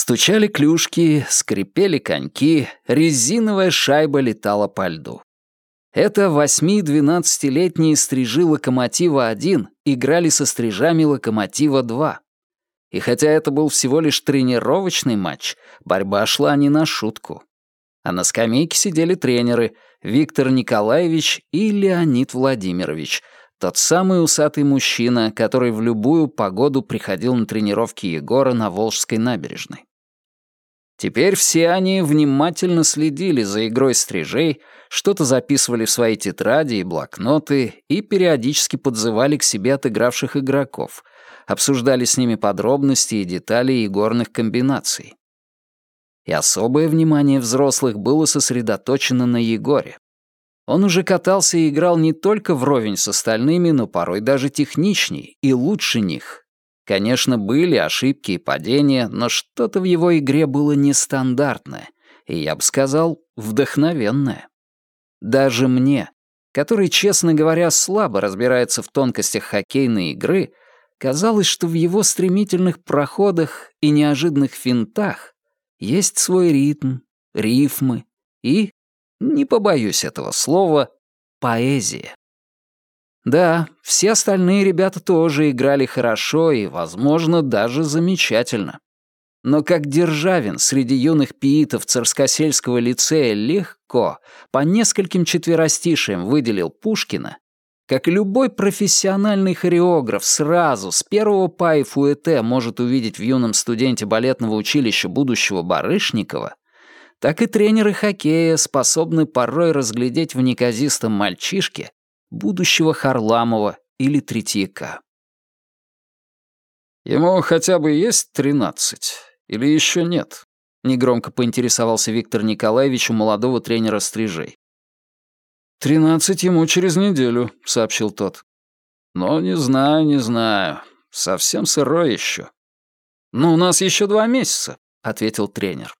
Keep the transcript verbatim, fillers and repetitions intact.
Стучали клюшки, скрипели коньки, резиновая шайба летала по льду. Это восьми-двенадцатилетние стрижи «Локомотива-один» играли со стрижами «Локомотива-два». И хотя это был всего лишь тренировочный матч, борьба шла не на шутку. А на скамейке сидели тренеры Виктор Николаевич и Леонид Владимирович, тот самый усатый мужчина, который в любую погоду приходил на тренировки Егора на Волжской набережной. Теперь все они внимательно следили за игрой стрижей, что-то записывали в свои тетради и блокноты и периодически подзывали к себе отыгравших игроков, обсуждали с ними подробности и детали игорных комбинаций. И особое внимание взрослых было сосредоточено на Егоре. Он уже катался и играл не только вровень с остальными, но порой даже техничней и лучше них. Конечно, были ошибки и падения, но что-то в его игре было нестандартное, и, я бы сказал, вдохновенное. Даже мне, который, честно говоря, слабо разбирается в тонкостях хоккейной игры, казалось, что в его стремительных проходах и неожиданных финтах есть свой ритм, рифмы и, не побоюсь этого слова, поэзия. Да, все остальные ребята тоже играли хорошо и, возможно, даже замечательно. Но как Державин среди юных пиитов Царскосельского лицея легко, по нескольким четверостишиям выделил Пушкина, как любой профессиональный хореограф сразу, с первого па и фуэте может увидеть в юном студенте балетного училища будущего Барышникова, так и тренеры хоккея способны порой разглядеть в неказистом мальчишке будущего Харламова или Третьяка. «Ему хотя бы есть тринадцать? Или еще нет?» — негромко поинтересовался Виктор Николаевич у молодого тренера стрижей. «Тринадцать ему через неделю», — сообщил тот. «Но не знаю, не знаю. Совсем сырой еще». «Но у нас еще два месяца», — ответил тренер.